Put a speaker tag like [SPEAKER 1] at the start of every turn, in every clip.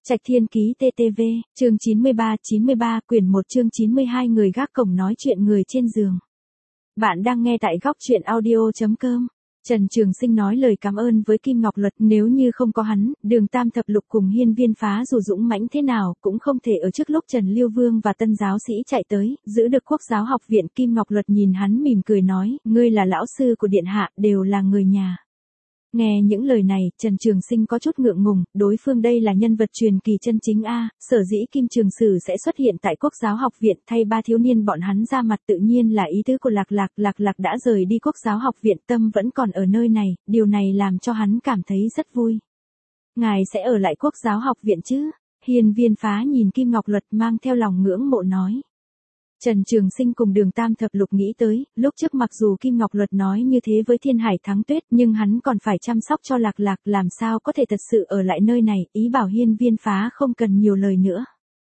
[SPEAKER 1] Trạch Thiên Ký TTV, chương 93, quyển 1 chương 92 người gác cổng nói chuyện người trên giường. Bạn đang nghe tại góc chuyện audio.com. Trần Trường Sinh nói lời cảm ơn với Kim Ngọc Luật, nếu như không có hắn, Đường Tam Thập Lục cùng Hiên Viên Phá dù dũng mãnh thế nào cũng không thể ở trước lúc Trần Liêu Vương và tân giáo sĩ chạy tới, giữ được Quốc giáo học viện. Kim Ngọc Luật nhìn hắn mỉm cười nói, ngươi là lão sư của điện hạ, đều là người nhà. Nghe những lời này, Trần Trường Sinh có chút ngượng ngùng, đối phương đây là nhân vật truyền kỳ chân chính a, sở dĩ Kim Trường Sử sẽ xuất hiện tại Quốc giáo học viện thay ba thiếu niên bọn hắn ra mặt tự nhiên là ý tứ của Lạc Lạc đã rời đi Quốc giáo học viện, tâm vẫn còn ở nơi này, điều này làm cho hắn cảm thấy rất vui. Ngài sẽ ở lại Quốc giáo học viện chứ? Hiên Viên Phá nhìn Kim Ngọc Luật mang theo lòng ngưỡng mộ nói. Trần Trường Sinh cùng Đường Tam Thập Lục nghĩ tới, lúc trước mặc dù Kim Ngọc Luật nói như thế với Thiên Hải Thắng Tuyết nhưng hắn còn phải chăm sóc cho Lạc Lạc, làm sao có thể thật sự ở lại nơi này, ý bảo Hiên Viên Phá không cần nhiều lời nữa.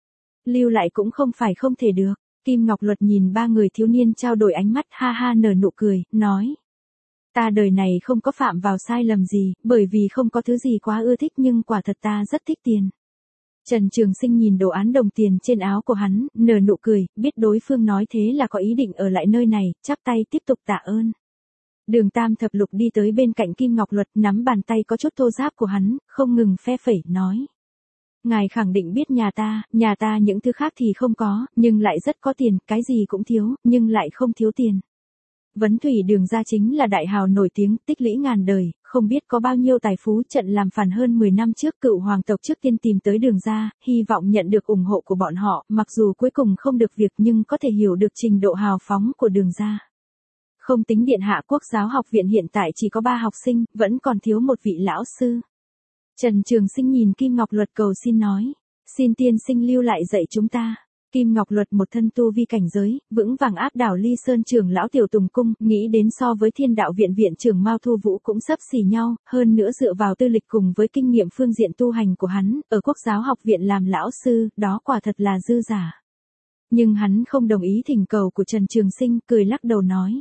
[SPEAKER 1] Lưu lại cũng không phải không thể được. Kim Ngọc Luật nhìn ba người thiếu niên trao đổi ánh mắt, ha ha nở nụ cười, nói. Ta đời này không có phạm vào sai lầm gì, bởi vì không có thứ gì quá ưa thích nhưng quả thật ta rất thích tiền. Trần Trường Sinh nhìn đồ án đồng tiền trên áo của hắn, nở nụ cười, biết đối phương nói thế là có ý định ở lại nơi này, chắp tay tiếp tục tạ ơn. Đường Tam Thập Lục đi tới bên cạnh Kim Ngọc Luật, nắm bàn tay có chút thô ráp của hắn, không ngừng phe phẩy, nói. Ngài khẳng định biết nhà ta những thứ khác thì không có, nhưng lại rất có tiền, cái gì cũng thiếu, nhưng lại không thiếu tiền. Vấn Thủy Đường gia chính là đại hào nổi tiếng, tích lũy ngàn đời, không biết có bao nhiêu tài phú. Trận làm phản hơn 10 năm trước, cựu hoàng tộc trước tiên tìm tới Đường gia, hy vọng nhận được ủng hộ của bọn họ, mặc dù cuối cùng không được việc nhưng có thể hiểu được trình độ hào phóng của Đường gia. Không tính điện hạ, Quốc giáo học viện hiện tại chỉ có 3 học sinh, vẫn còn thiếu một vị lão sư. Trần Trường Sinh nhìn Kim Ngọc Luật cầu xin nói, xin tiên sinh lưu lại dạy chúng ta. Kim Ngọc Luật một thân tu vi cảnh giới, vững vàng áp đảo Ly Sơn trưởng lão Tiểu Tùng Cung, nghĩ đến so với Thiên Đạo viện viện trưởng Mao Thu Vũ cũng xấp xỉ nhau, hơn nữa dựa vào tư lịch cùng với kinh nghiệm phương diện tu hành của hắn, ở Quốc giáo học viện làm lão sư, đó quả thật là dư giả. Nhưng hắn không đồng ý thỉnh cầu của Trần Trường Sinh, cười lắc đầu nói.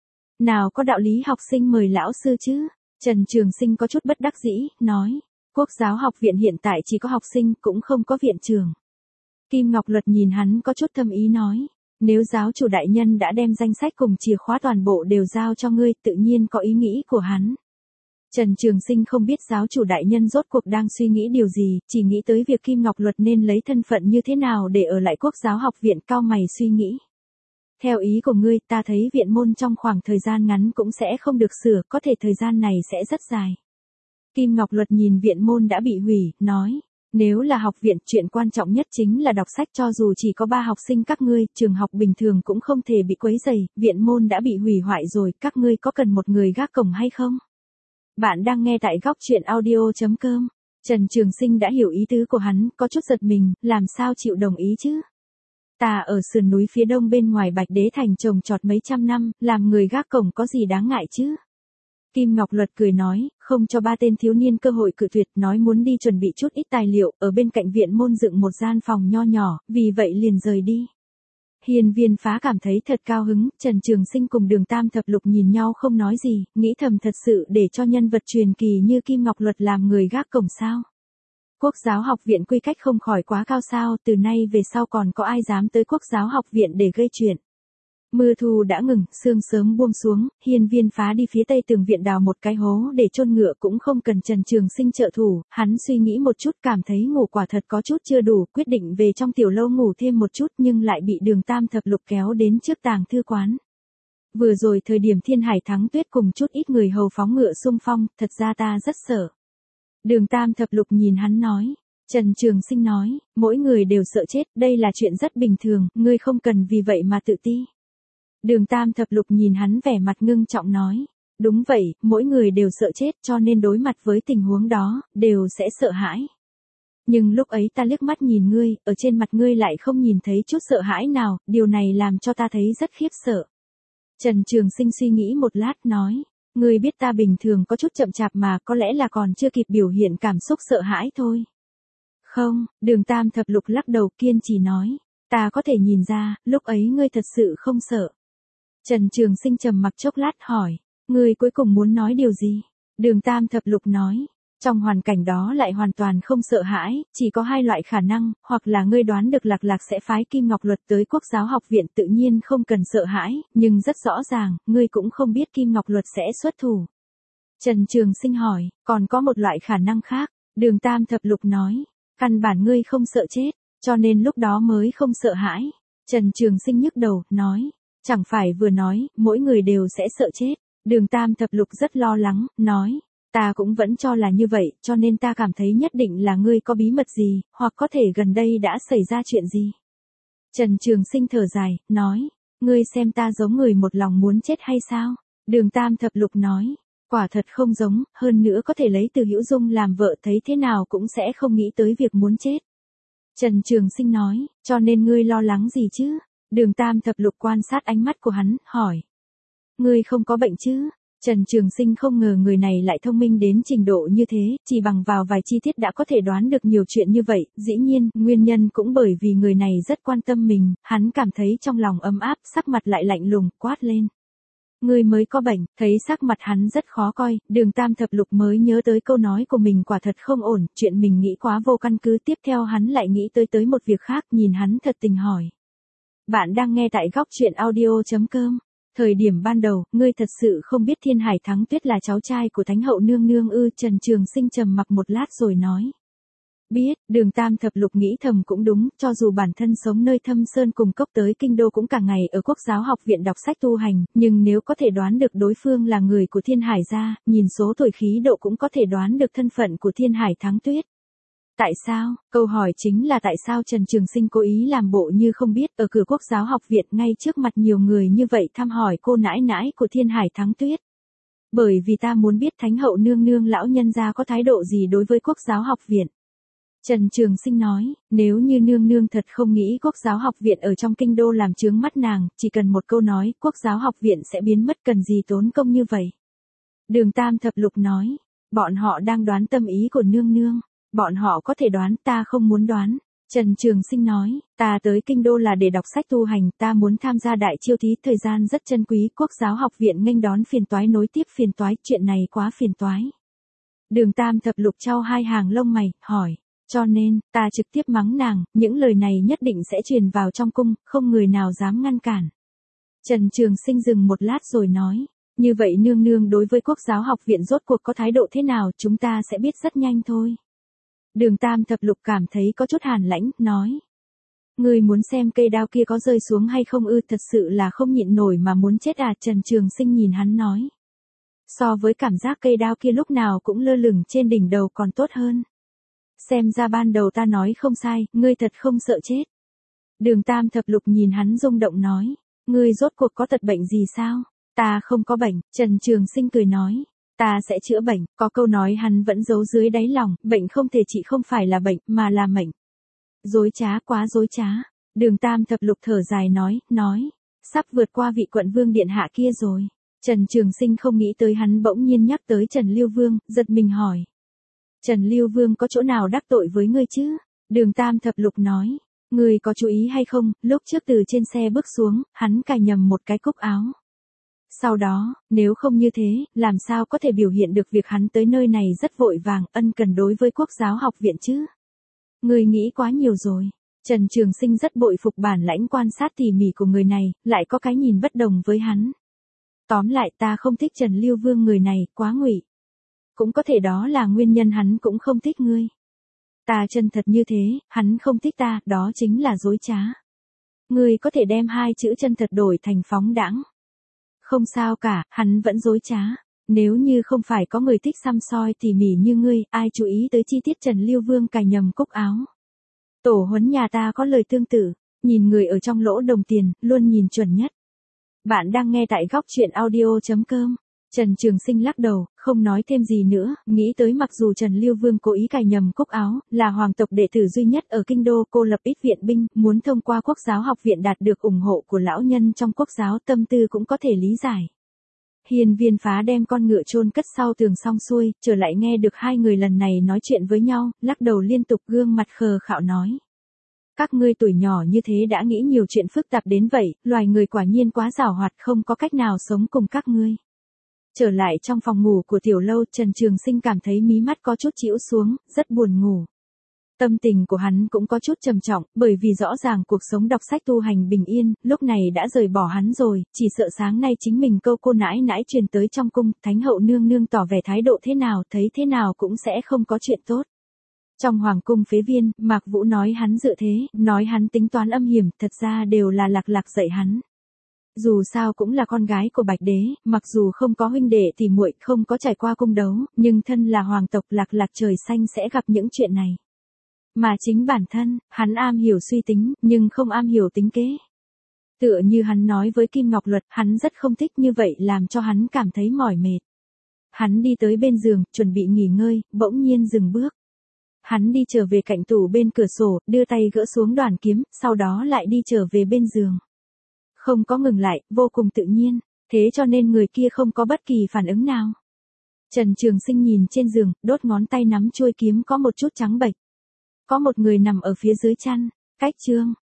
[SPEAKER 1] Nào có đạo lý học sinh mời lão sư chứ? Trần Trường Sinh có chút bất đắc dĩ, nói. Quốc giáo học viện hiện tại chỉ có học sinh, cũng không có viện trưởng. Kim Ngọc Luật nhìn hắn có chút thâm ý nói, nếu giáo chủ đại nhân đã đem danh sách cùng chìa khóa toàn bộ đều giao cho ngươi, tự nhiên có ý nghĩ của hắn. Trần Trường Sinh không biết giáo chủ đại nhân rốt cuộc đang suy nghĩ điều gì, chỉ nghĩ tới việc Kim Ngọc Luật nên lấy thân phận như thế nào để ở lại Quốc giáo học viện, cau mày suy nghĩ. Theo ý của ngươi, ta thấy viện môn trong khoảng thời gian ngắn cũng sẽ không được sửa, có thể thời gian này sẽ rất dài. Kim Ngọc Luật nhìn viện môn đã bị hủy, nói. Nếu là học viện, chuyện quan trọng nhất chính là đọc sách, cho dù chỉ có 3 học sinh các ngươi, trường học bình thường cũng không thể bị quấy rầy, viện môn đã bị hủy hoại rồi, các ngươi có cần một người gác cổng hay không? Bạn đang nghe tại góc chuyện audio.com. Trần Trường Sinh đã hiểu ý tứ của hắn, có chút giật mình, làm sao chịu đồng ý chứ? Ta ở sườn núi phía đông bên ngoài Bạch Đế Thành trồng trọt mấy trăm năm, làm người gác cổng có gì đáng ngại chứ? Kim Ngọc Luật cười nói, không cho 3 tên thiếu niên cơ hội cự tuyệt, nói muốn đi chuẩn bị chút ít tài liệu, ở bên cạnh viện môn dựng một gian phòng nho nhỏ, vì vậy liền rời đi. Hiên Viên Phá cảm thấy thật cao hứng, Trần Trường Sinh cùng Đường Tam Thập Lục nhìn nhau không nói gì, nghĩ thầm thật sự để cho nhân vật truyền kỳ như Kim Ngọc Luật làm người gác cổng sao? Quốc giáo học viện quy cách không khỏi quá cao sao, từ nay về sau còn có ai dám tới Quốc giáo học viện để gây chuyện. Mưa thu đã ngừng, sương sớm buông xuống, Hiên Viên Phá đi phía tây tường viện đào một cái hố để chôn ngựa, cũng không cần Trần Trường Sinh trợ thủ, hắn suy nghĩ một chút cảm thấy ngủ quả thật có chút chưa đủ, quyết định về trong tiểu lâu ngủ thêm một chút nhưng lại bị Đường Tam Thập Lục kéo đến trước tàng thư quán. Vừa rồi thời điểm Thiên Hải Thắng Tuyết cùng chút ít người hầu phóng ngựa xung phong, thật ra ta rất sợ. Đường Tam Thập Lục nhìn hắn nói. Trần Trường Sinh nói, mỗi người đều sợ chết, đây là chuyện rất bình thường, ngươi không cần vì vậy mà tự ti. Đường Tam Thập Lục nhìn hắn vẻ mặt ngưng trọng nói, đúng vậy, mỗi người đều sợ chết cho nên đối mặt với tình huống đó, đều sẽ sợ hãi. Nhưng lúc ấy ta liếc mắt nhìn ngươi, ở trên mặt ngươi lại không nhìn thấy chút sợ hãi nào, điều này làm cho ta thấy rất khiếp sợ. Trần Trường Sinh suy nghĩ một lát nói, ngươi biết ta bình thường có chút chậm chạp mà, có lẽ là còn chưa kịp biểu hiện cảm xúc sợ hãi thôi. Không, Đường Tam Thập Lục lắc đầu kiên trì nói, ta có thể nhìn ra, lúc ấy ngươi thật sự không sợ. Trần Trường Sinh trầm mặc chốc lát hỏi, ngươi cuối cùng muốn nói điều gì? Đường Tam Thập Lục nói, Trong hoàn cảnh đó lại hoàn toàn không sợ hãi, chỉ có hai loại khả năng, hoặc là ngươi đoán được Lạc Lạc sẽ phái Kim Ngọc Luật tới Quốc giáo học viện tự nhiên không cần sợ hãi, nhưng rất rõ ràng, ngươi cũng không biết Kim Ngọc Luật sẽ xuất thủ. Trần Trường Sinh hỏi, còn có một loại khả năng khác, Đường Tam Thập Lục nói, căn bản ngươi không sợ chết, cho nên lúc đó mới không sợ hãi. Trần Trường Sinh nhức đầu, nói, chẳng phải vừa nói, mỗi người đều sẽ sợ chết. Đường Tam Thập Lục rất lo lắng, nói, ta cũng vẫn cho là như vậy, cho nên ta cảm thấy nhất định là ngươi có bí mật gì, hoặc có thể gần đây đã xảy ra chuyện gì. Trần Trường Sinh thở dài, nói, ngươi xem ta giống người một lòng muốn chết hay sao? Đường Tam Thập Lục nói, quả thật không giống, hơn nữa có thể lấy Từ Hữu Dung làm vợ thấy thế nào cũng sẽ không nghĩ tới việc muốn chết. Trần Trường Sinh nói, cho nên ngươi lo lắng gì chứ? Đường Tam Thập Lục quan sát ánh mắt của hắn, hỏi. Ngươi không có bệnh chứ? Trần Trường Sinh không ngờ người này lại thông minh đến trình độ như thế, chỉ bằng vào vài chi tiết đã có thể đoán được nhiều chuyện như vậy, dĩ nhiên, nguyên nhân cũng bởi vì người này rất quan tâm mình, hắn cảm thấy trong lòng ấm áp, sắc mặt lại lạnh lùng, quát lên. Ngươi mới có bệnh, thấy sắc mặt hắn rất khó coi, Đường Tam Thập Lục mới nhớ tới câu nói của mình quả thật không ổn, chuyện mình nghĩ quá vô căn cứ, tiếp theo hắn lại nghĩ tới một việc khác, nhìn hắn thật tình hỏi. Bạn đang nghe tại góc truyện audio.com. Thời điểm ban đầu, ngươi thật sự không biết Thiên Hải Thắng Tuyết là cháu trai của Thánh hậu nương nương ư? Trần Trường Sinh trầm mặc một lát rồi nói. Biết, Đường Tam Thập Lục nghĩ thầm cũng đúng, cho dù bản thân sống nơi thâm sơn cùng cốc tới kinh đô cũng cả ngày ở Quốc giáo học viện đọc sách tu hành, nhưng nếu có thể đoán được đối phương là người của Thiên Hải gia, nhìn số tuổi khí độ cũng có thể đoán được thân phận của Thiên Hải Thắng Tuyết. Tại sao? Câu hỏi chính là tại sao Trần Trường Sinh cố ý làm bộ như không biết, ở cửa Quốc giáo học viện ngay trước mặt nhiều người như vậy thăm hỏi cô nãi nãi của Thiên Hải Thắng Tuyết. Bởi vì ta muốn biết Thánh hậu nương nương lão nhân gia có thái độ gì đối với Quốc giáo học viện. Trần Trường Sinh nói, nếu như nương nương thật không nghĩ Quốc giáo học viện ở trong kinh đô làm chướng mắt nàng, chỉ cần một câu nói, Quốc giáo học viện sẽ biến mất, cần gì tốn công như vậy. Đường Tam Thập Lục nói, bọn họ đang đoán tâm ý của nương nương. Bọn họ có thể đoán, ta không muốn đoán. Trần Trường Sinh nói, ta tới kinh đô là để đọc sách tu hành, ta muốn tham gia đại chiêu thí, thời gian rất chân quý, Quốc giáo học viện nghênh đón phiền toái nối tiếp phiền toái, chuyện này quá phiền toái. Đường Tam Thập Lục chau hai hàng lông mày, hỏi, cho nên, ta trực tiếp mắng nàng, những lời này nhất định sẽ truyền vào trong cung, không người nào dám ngăn cản. Trần Trường Sinh dừng một lát rồi nói, như vậy nương nương đối với Quốc giáo học viện rốt cuộc có thái độ thế nào, chúng ta sẽ biết rất nhanh thôi. Đường Tam Thập Lục cảm thấy có chút hàn lãnh, nói. Ngươi muốn xem cây đao kia có rơi xuống hay không ư? Thật sự là không nhịn nổi mà muốn chết à? Trần Trường Sinh nhìn hắn nói. So với cảm giác cây đao kia lúc nào cũng lơ lửng trên đỉnh đầu còn tốt hơn. Xem ra ban đầu ta nói không sai, ngươi thật không sợ chết. Đường Tam Thập Lục nhìn hắn rung động nói. Ngươi rốt cuộc có tật bệnh gì sao? Ta không có bệnh, Trần Trường Sinh cười nói. Ta sẽ chữa bệnh, có câu nói hắn vẫn giấu dưới đáy lòng, bệnh không thể trị không phải là bệnh, mà là mệnh. Dối trá, quá dối trá. Đường Tam Thập Lục thở dài nói, sắp vượt qua vị quận vương điện hạ kia rồi. Trần Trường Sinh không nghĩ tới hắn bỗng nhiên nhắc tới Trần Lưu Vương, giật mình hỏi. Trần Lưu Vương có chỗ nào đắc tội với ngươi chứ? Đường Tam Thập Lục nói, ngươi có chú ý hay không, lúc trước từ trên xe bước xuống, hắn cài nhầm một cái cúc áo. Sau đó, nếu không như thế, làm sao có thể biểu hiện được việc hắn tới nơi này rất vội vàng, ân cần đối với Quốc giáo học viện chứ? Ngươi nghĩ quá nhiều rồi. Trần Trường Sinh rất bội phục bản lãnh quan sát tỉ mỉ của người này, lại có cái nhìn bất đồng với hắn. Tóm lại ta không thích Trần Lưu Vương người này, quá ngụy. Cũng có thể đó là nguyên nhân hắn cũng không thích ngươi. Ta chân thật như thế, hắn không thích ta, đó chính là dối trá. Ngươi có thể đem hai chữ chân thật đổi thành phóng đãng. Không sao cả, hắn vẫn dối trá. Nếu như không phải có người thích xăm soi tỉ mỉ như ngươi, ai chú ý tới chi tiết Trần Lưu Vương cài nhầm cúc áo. Tổ huấn nhà ta có lời tương tự, nhìn người ở trong lỗ đồng tiền, luôn nhìn chuẩn nhất. Bạn đang nghe tại góc truyện audio.com. Trần Trường Sinh lắc đầu, không nói thêm gì nữa, nghĩ tới mặc dù Trần Lưu Vương cố ý cài nhầm cúc áo, là hoàng tộc đệ tử duy nhất ở kinh đô, cô lập ít viện binh, muốn thông qua Quốc giáo học viện đạt được ủng hộ của lão nhân trong Quốc giáo, tâm tư cũng có thể lý giải. Hiền Viên Phá đem con ngựa chôn cất sau tường xong xuôi, trở lại nghe được hai người lần này nói chuyện với nhau, lắc đầu liên tục, gương mặt khờ khạo nói. Các ngươi tuổi nhỏ như thế đã nghĩ nhiều chuyện phức tạp đến vậy, loài người quả nhiên quá giàu hoạt, không có cách nào sống cùng các ngươi. Trở lại trong phòng ngủ của Tiểu Lâu, Trần Trường Sinh cảm thấy mí mắt có chút chĩu xuống, rất buồn ngủ. Tâm tình của hắn cũng có chút trầm trọng, bởi vì rõ ràng cuộc sống đọc sách tu hành bình yên, lúc này đã rời bỏ hắn rồi, chỉ sợ sáng nay chính mình câu cô nãi nãi truyền tới trong cung, Thánh hậu nương nương tỏ vẻ thái độ thế nào, thấy thế nào cũng sẽ không có chuyện tốt. Trong hoàng cung phế viên, Mạc Vũ nói hắn dự thế, nói hắn tính toán âm hiểm, thật ra đều là Lạc Lạc dạy hắn. Dù sao cũng là con gái của Bạch Đế, mặc dù không có huynh đệ thì muội, không có trải qua cung đấu, nhưng thân là hoàng tộc, Lạc Lạc trời xanh sẽ gặp những chuyện này. Mà chính bản thân, hắn am hiểu suy tính, nhưng không am hiểu tính kế. Tựa như hắn nói với Kim Ngọc Luật, hắn rất không thích như vậy làm cho hắn cảm thấy mỏi mệt. Hắn đi tới bên giường, chuẩn bị nghỉ ngơi, bỗng nhiên dừng bước. Hắn đi trở về cạnh tủ bên cửa sổ, đưa tay gỡ xuống đoàn kiếm, sau đó lại đi trở về bên giường. Không có ngừng lại, vô cùng tự nhiên, thế cho nên người kia không có bất kỳ phản ứng nào. Trần Trường Sinh nhìn trên giường, đốt ngón tay nắm chuôi kiếm có một chút trắng bệch. Có một người nằm ở phía dưới chăn, cách chương.